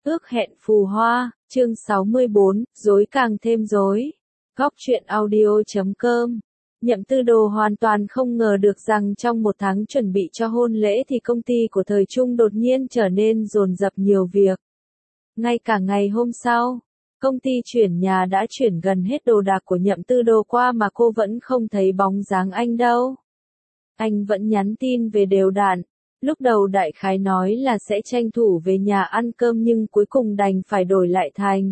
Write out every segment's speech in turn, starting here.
Ước hẹn phù hoa, chương 64, rối càng thêm rối. Góc truyện audio.com. Nhậm Tư Đồ hoàn toàn không ngờ được rằng trong một tháng chuẩn bị cho hôn lễ thì công ty của Thời Trung đột nhiên trở nên dồn dập nhiều việc. Ngay cả ngày hôm sau, công ty chuyển nhà đã chuyển gần hết đồ đạc của Nhậm Tư Đồ qua mà cô vẫn không thấy bóng dáng anh đâu. Anh vẫn nhắn tin về đều đặn. Lúc đầu đại khái nói là sẽ tranh thủ về nhà ăn cơm nhưng cuối cùng đành phải đổi lại thành: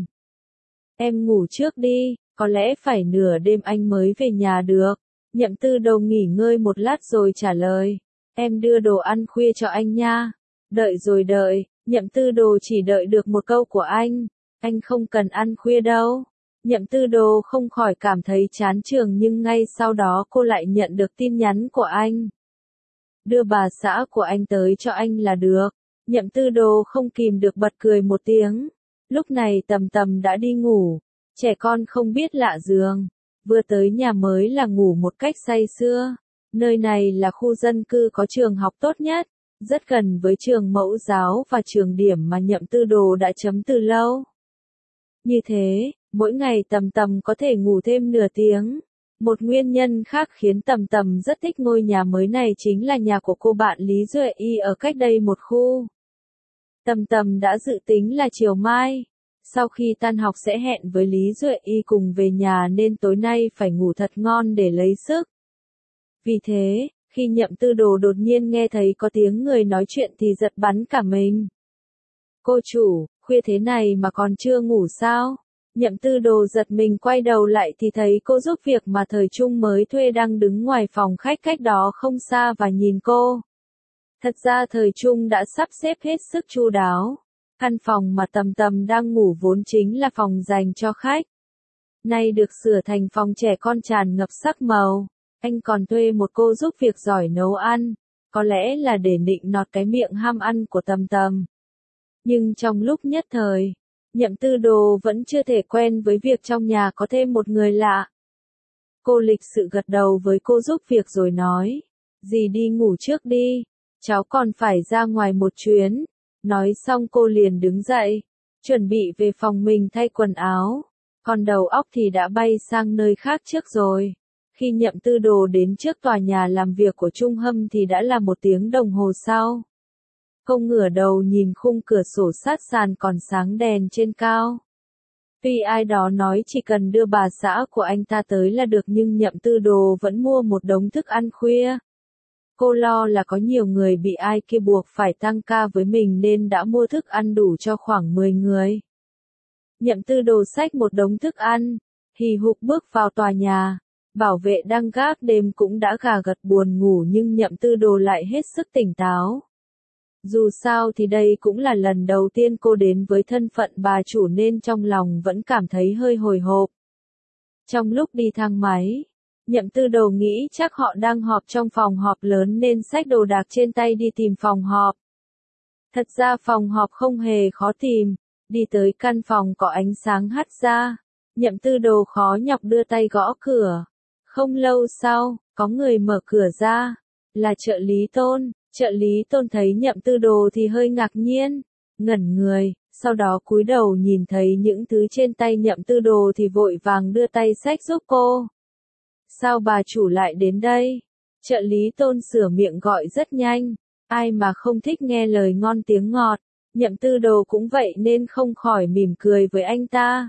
em ngủ trước đi, có lẽ phải nửa đêm anh mới về nhà được. Nhậm Tư Đồ nghỉ ngơi một lát rồi trả lời: em đưa đồ ăn khuya cho anh nha. Đợi rồi đợi, Nhậm Tư Đồ chỉ đợi được một câu của anh không cần ăn khuya đâu. Nhậm Tư Đồ không khỏi cảm thấy chán chường nhưng ngay sau đó cô lại nhận được tin nhắn của anh: đưa bà xã của anh tới cho anh là được. Nhậm Tư Đồ không kìm được bật cười một tiếng. Lúc này Tầm Tầm đã đi ngủ. Trẻ con không biết lạ giường. Vừa tới nhà mới là ngủ một cách say sưa. Nơi này là khu dân cư có trường học tốt nhất, rất gần với trường mẫu giáo và trường điểm mà Nhậm Tư Đồ đã chấm từ lâu. Như thế, mỗi ngày Tầm Tầm có thể ngủ thêm nửa tiếng. Một nguyên nhân khác khiến Tầm Tầm rất thích ngôi nhà mới này chính là nhà của cô bạn Lý Duệ Y ở cách đây một khu. Tầm Tầm đã dự tính là chiều mai, sau khi tan học sẽ hẹn với Lý Duệ Y cùng về nhà nên tối nay phải ngủ thật ngon để lấy sức. Vì thế, khi Nhậm Tư Đồ đột nhiên nghe thấy có tiếng người nói chuyện thì giật bắn cả mình. Cô chủ, khuya thế này mà còn chưa ngủ sao? Nhậm Tư Đồ giật mình quay đầu lại thì thấy cô giúp việc mà Thời Trung mới thuê đang đứng ngoài phòng khách cách đó không xa và nhìn cô. Thật ra Thời Trung đã sắp xếp hết sức chu đáo. Căn phòng mà Tầm Tầm đang ngủ vốn chính là phòng dành cho khách. Nay được sửa thành phòng trẻ con tràn ngập sắc màu. Anh còn thuê một cô giúp việc giỏi nấu ăn, có lẽ là để nịnh nọt cái miệng ham ăn của Tầm Tầm. Nhưng trong lúc nhất thời, Nhậm Tư Đồ vẫn chưa thể quen với việc trong nhà có thêm một người lạ. Cô lịch sự gật đầu với cô giúp việc rồi nói: dì đi ngủ trước đi, cháu còn phải ra ngoài một chuyến. Nói xong cô liền đứng dậy, chuẩn bị về phòng mình thay quần áo. Còn đầu óc thì đã bay sang nơi khác trước rồi. Khi Nhậm Tư Đồ đến trước tòa nhà làm việc của Trung Hâm thì đã là 1 tiếng đồng hồ sau. Cô ngửa đầu nhìn khung cửa sổ sát sàn còn sáng đèn trên cao. Tuy ai đó nói chỉ cần đưa bà xã của anh ta tới là được nhưng Nhậm Tư Đồ vẫn mua một đống thức ăn khuya. Cô lo là có nhiều người bị ai kia buộc phải tăng ca với mình nên đã mua thức ăn đủ cho khoảng 10 người. Nhậm Tư Đồ xách một đống thức ăn, hì hục bước vào tòa nhà. Bảo vệ đang gác đêm cũng đã gà gật buồn ngủ nhưng Nhậm Tư Đồ lại hết sức tỉnh táo. Dù sao thì đây cũng là lần đầu tiên cô đến với thân phận bà chủ nên trong lòng vẫn cảm thấy hơi hồi hộp. Trong lúc đi thang máy, Nhậm Tư Đồ nghĩ chắc họ đang họp trong phòng họp lớn nên xách đồ đạc trên tay đi tìm phòng họp. Thật ra phòng họp không hề khó tìm, đi tới căn phòng có ánh sáng hắt ra. Nhậm Tư Đồ khó nhọc đưa tay gõ cửa. Không lâu sau, có người mở cửa ra, là trợ lý Tôn. Trợ lý Tôn thấy Nhậm Tư Đồ thì hơi ngạc nhiên, ngẩn người, sau đó cúi đầu nhìn thấy những thứ trên tay Nhậm Tư Đồ thì vội vàng đưa tay xách giúp cô. Sao bà chủ lại đến đây? Trợ lý Tôn sửa miệng gọi rất nhanh, ai mà không thích nghe lời ngon tiếng ngọt. Nhậm Tư Đồ cũng vậy nên không khỏi mỉm cười với anh ta.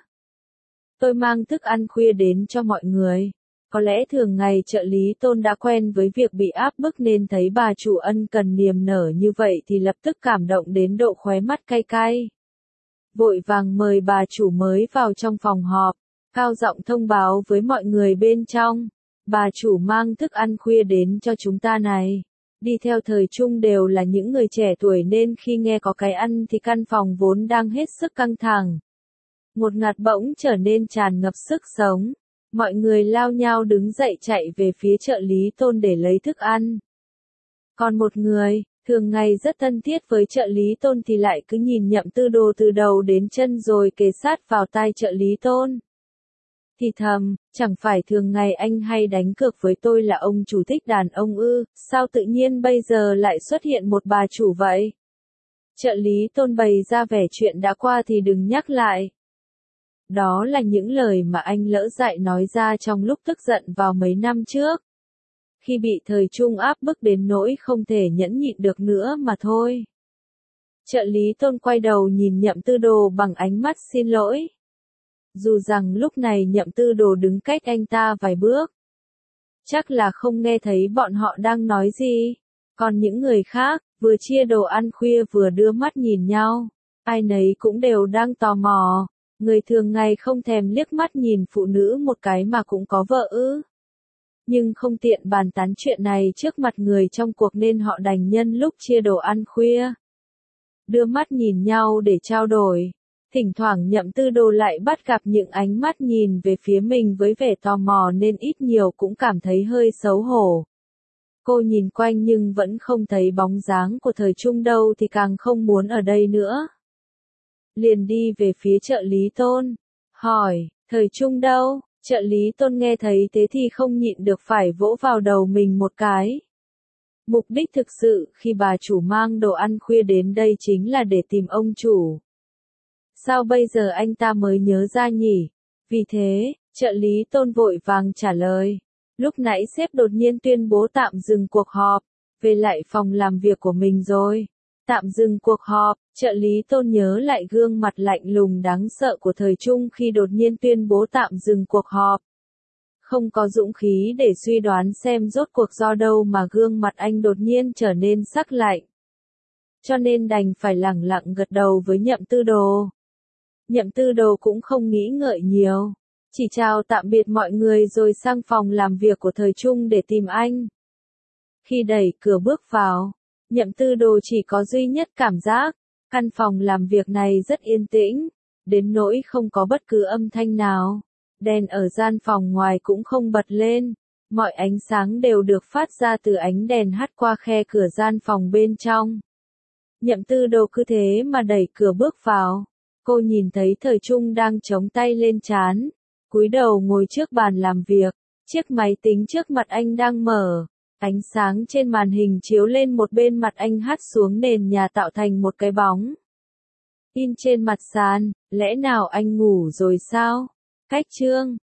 Tôi mang thức ăn khuya đến cho mọi người. Có lẽ thường ngày trợ lý Tôn đã quen với việc bị áp bức nên thấy bà chủ ân cần niềm nở như vậy thì lập tức cảm động đến độ khóe mắt cay cay. Vội vàng mời bà chủ mới vào trong phòng họp, cao giọng thông báo với mọi người bên trong: bà chủ mang thức ăn khuya đến cho chúng ta này. Đi theo Thời Trung đều là những người trẻ tuổi nên khi nghe có cái ăn thì căn phòng vốn đang hết sức căng thẳng, ngột ngạt bỗng trở nên tràn ngập sức sống. Mọi người lao nhao đứng dậy chạy về phía trợ lý Tôn để lấy thức ăn. Còn một người, thường ngày rất thân thiết với trợ lý Tôn thì lại cứ nhìn Nhậm Tư Đồ từ đầu đến chân rồi kề sát vào tai trợ lý Tôn. Thì thầm, chẳng phải thường ngày anh hay đánh cược với tôi là ông chủ thích đàn ông ư, sao tự nhiên bây giờ lại xuất hiện một bà chủ vậy? Trợ lý Tôn bày ra vẻ chuyện đã qua thì đừng nhắc lại. Đó là những lời mà anh lỡ dại nói ra trong lúc tức giận vào mấy năm trước. Khi bị thời Trung áp bức đến nỗi không thể nhẫn nhịn được nữa mà thôi. Trợ lý Tôn quay đầu nhìn Nhậm Tư Đồ bằng ánh mắt xin lỗi. Dù rằng lúc này Nhậm Tư Đồ đứng cách anh ta vài bước. Chắc là không nghe thấy bọn họ đang nói gì. Còn những người khác, vừa chia đồ ăn khuya vừa đưa mắt nhìn nhau. Ai nấy cũng đều đang tò mò. Người thường ngày không thèm liếc mắt nhìn phụ nữ một cái mà cũng có vợ ư. Nhưng không tiện bàn tán chuyện này trước mặt người trong cuộc nên họ đành nhân lúc chia đồ ăn khuya. Đưa mắt nhìn nhau để trao đổi. Thỉnh thoảng Nhậm Tư Đồ lại bắt gặp những ánh mắt nhìn về phía mình với vẻ tò mò nên ít nhiều cũng cảm thấy hơi xấu hổ. Cô nhìn quanh nhưng vẫn không thấy bóng dáng của thời Trung đâu thì càng không muốn ở đây nữa. Liền đi về phía trợ lý Tôn. Hỏi, thời Trung đâu? Trợ lý Tôn nghe thấy thế thì không nhịn được phải vỗ vào đầu mình một cái. Mục đích thực sự khi bà chủ mang đồ ăn khuya đến đây chính là để tìm ông chủ. Sao bây giờ anh ta mới nhớ ra nhỉ? Vì thế, trợ lý Tôn vội vàng trả lời. Lúc nãy sếp đột nhiên tuyên bố tạm dừng cuộc họp, về lại phòng làm việc của mình rồi. Tạm dừng cuộc họp, trợ lý Tôn nhớ lại gương mặt lạnh lùng đáng sợ của thời Trung khi đột nhiên tuyên bố tạm dừng cuộc họp. Không có dũng khí để suy đoán xem rốt cuộc do đâu mà gương mặt anh đột nhiên trở nên sắc lạnh. Cho nên đành phải lẳng lặng gật đầu với Nhậm Tư Đồ. Nhậm Tư Đồ cũng không nghĩ ngợi nhiều. Chỉ chào tạm biệt mọi người rồi sang phòng làm việc của thời Trung để tìm anh. Khi đẩy cửa bước vào, Nhậm Tư Đồ chỉ có duy nhất cảm giác, căn phòng làm việc này rất yên tĩnh, đến nỗi không có bất cứ âm thanh nào. Đèn ở gian phòng ngoài cũng không bật lên, mọi ánh sáng đều được phát ra từ ánh đèn hắt qua khe cửa gian phòng bên trong. Nhậm Tư Đồ cứ thế mà đẩy cửa bước vào. Cô nhìn thấy thời Trung đang chống tay lên trán, cúi đầu ngồi trước bàn làm việc, chiếc máy tính trước mặt anh đang mở, ánh sáng trên màn hình chiếu lên một bên mặt anh hắt xuống nền nhà tạo thành một cái bóng. In trên mặt sàn, lẽ nào anh ngủ rồi sao? Cách chương